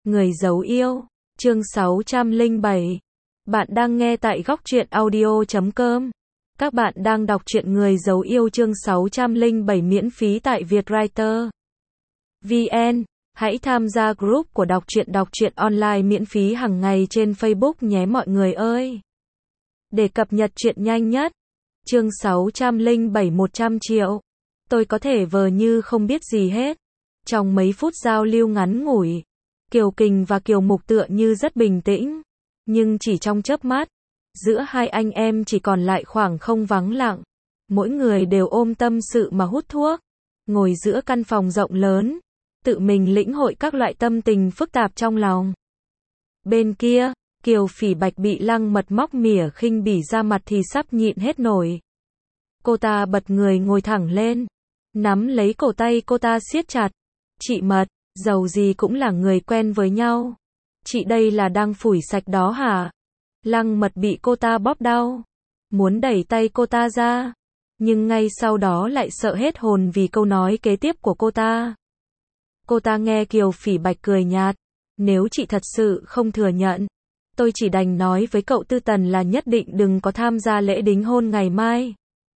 Người giấu yêu, chương 607. Bạn đang nghe tại góc truyện audio.com. Các bạn đang đọc truyện Người giấu yêu chương 607 miễn phí tại Vietwriter VN. Hãy tham gia group của đọc truyện online miễn phí hàng ngày trên Facebook nhé mọi người ơi. Để cập nhật truyện nhanh nhất. Chương 607 100 triệu. Tôi có thể vờ như không biết gì hết. Trong mấy phút giao lưu ngắn ngủi, Kiều Kình và Kiều Mục tựa như rất bình tĩnh, nhưng chỉ trong chớp mắt, giữa hai anh em chỉ còn lại khoảng không vắng lặng. Mỗi người đều ôm tâm sự mà hút thuốc, ngồi giữa căn phòng rộng lớn, tự mình lĩnh hội các loại tâm tình phức tạp trong lòng. Bên kia, Kiều Phỉ Bạch bị Lăng Mật móc mỉa khinh bỉ ra mặt thì sắp nhịn hết nổi. Cô ta bật người ngồi thẳng lên, nắm lấy cổ tay cô ta siết chặt. Chị Mật, dầu gì cũng là người quen với nhau. Chị đây là đang phủi sạch đó hả? Lăng Mật bị cô ta bóp đau, muốn đẩy tay cô ta ra, nhưng ngay sau đó lại sợ hết hồn vì câu nói kế tiếp của cô ta. Cô ta nghe Kiều Phỉ Bạch cười nhạt, nếu chị thật sự không thừa nhận, tôi chỉ đành nói với cậu Tư Tần là nhất định đừng có tham gia lễ đính hôn ngày mai.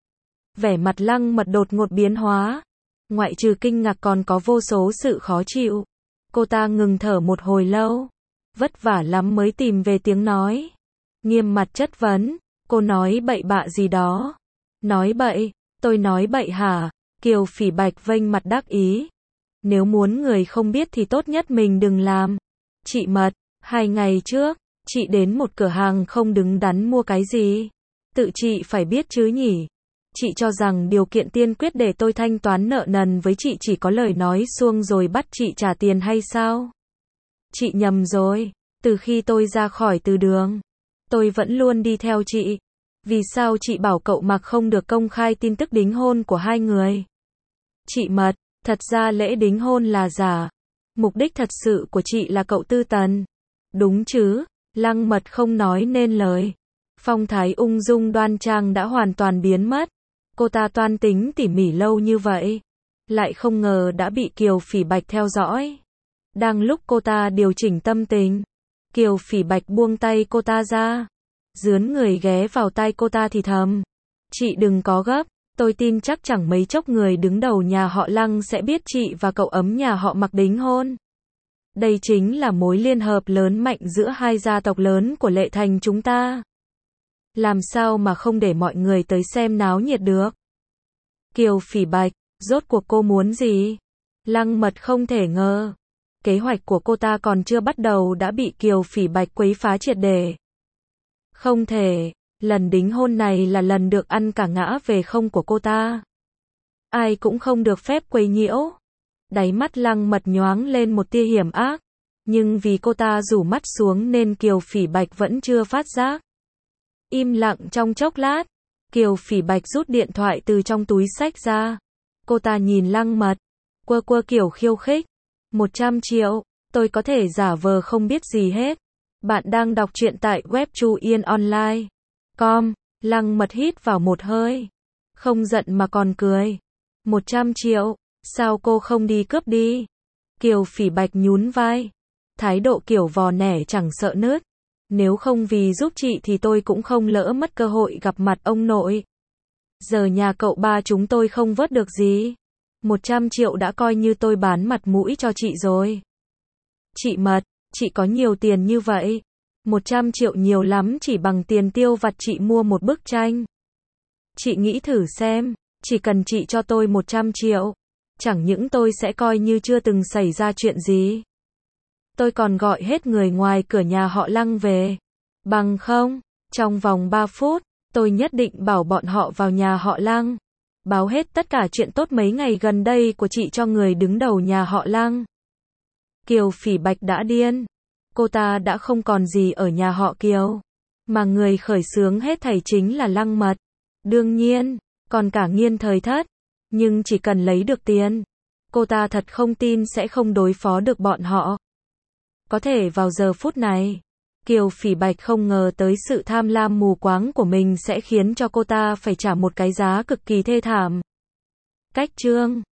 Vẻ mặt Lăng Mật đột ngột biến hóa, ngoại trừ kinh ngạc còn có vô số sự khó chịu. Cô ta ngừng thở một hồi lâu, vất vả lắm mới tìm về tiếng nói, nghiêm mặt chất vấn, cô nói bậy bạ gì đó. Nói bậy, tôi nói bậy hả? Kiều Phỉ Bạch vênh mặt đắc ý. Nếu muốn người không biết thì tốt nhất mình đừng làm. Chị Mật, 2 ngày trước, chị đến một cửa hàng không đứng đắn mua cái gì? Tự chị phải biết chứ nhỉ? Chị cho rằng điều kiện tiên quyết để tôi thanh toán nợ nần với chị chỉ có lời nói suông rồi bắt chị trả tiền hay sao? Chị nhầm rồi, từ khi tôi ra khỏi từ đường, tôi vẫn luôn đi theo chị. Vì sao chị bảo cậu Mạc không được công khai tin tức đính hôn của hai người? Chị Mật, thật ra lễ đính hôn là giả. Mục đích thật sự của chị là cậu Tư Tần. Đúng chứ? Lăng Mật không nói nên lời. Phong thái ung dung đoan trang đã hoàn toàn biến mất. Cô ta toan tính tỉ mỉ lâu như vậy, lại không ngờ đã bị Kiều Phỉ Bạch theo dõi. Đang lúc cô ta điều chỉnh tâm tình, Kiều Phỉ Bạch buông tay cô ta ra, dướn người ghé vào tai cô ta thì thầm. Chị đừng có gấp, tôi tin chắc chẳng mấy chốc người đứng đầu nhà họ Lăng sẽ biết chị và cậu ấm nhà họ Mạc đính hôn. Đây chính là mối liên hợp lớn mạnh giữa hai gia tộc lớn của Lệ Thành chúng ta. Làm sao mà không để mọi người tới xem náo nhiệt được? Kiều Phỉ Bạch, rốt cuộc cô muốn gì? Lăng Mật không thể ngờ. Kế hoạch của cô ta còn chưa bắt đầu đã bị Kiều Phỉ Bạch quấy phá triệt để. Không thể, lần đính hôn này là lần được ăn cả ngã về không của cô ta. Ai cũng không được phép quấy nhiễu. Đáy mắt Lăng Mật nhoáng lên một tia hiểm ác. Nhưng vì cô ta rủ mắt xuống nên Kiều Phỉ Bạch vẫn chưa phát giác. Im lặng trong chốc lát, Kiều Phỉ Bạch rút điện thoại từ trong túi xách ra. Cô ta nhìn Lăng Mật, quơ kiểu khiêu khích. 100 triệu, tôi có thể giả vờ không biết gì hết. Bạn đang đọc truyện tại web chuyenonline.com. Lăng Mật hít vào một hơi, không giận mà còn cười. 100 triệu, sao cô không đi cướp đi? Kiều Phỉ Bạch nhún vai, thái độ kiểu vò nẻ chẳng sợ nứt. Nếu không vì giúp chị thì tôi cũng không lỡ mất cơ hội gặp mặt ông nội. Giờ nhà cậu ba chúng tôi không vớt được gì. 100 triệu đã coi như tôi bán mặt mũi cho chị rồi. Chị Mật, chị có nhiều tiền như vậy. 100 triệu nhiều lắm chỉ bằng tiền tiêu vặt chị mua một bức tranh. Chị nghĩ thử xem, chỉ cần chị cho tôi 100 triệu, chẳng những tôi sẽ coi như chưa từng xảy ra chuyện gì. Tôi còn gọi hết người ngoài cửa nhà họ Lăng về. Bằng không, trong vòng 3 phút, tôi nhất định bảo bọn họ vào nhà họ Lăng, báo hết tất cả chuyện tốt mấy ngày gần đây của chị cho người đứng đầu nhà họ Lăng. Kiều Phỉ Bạch đã điên. Cô ta đã không còn gì ở nhà họ Kiều, mà người khởi xướng hết thảy chính là Lăng Mật. Đương nhiên, còn cả Nghiên Thời Thất. Nhưng chỉ cần lấy được tiền, cô ta thật không tin sẽ không đối phó được bọn họ. Có thể vào giờ phút này, Kiều Phỉ Bạch không ngờ tới sự tham lam mù quáng của mình sẽ khiến cho cô ta phải trả một cái giá cực kỳ thê thảm. Cách chương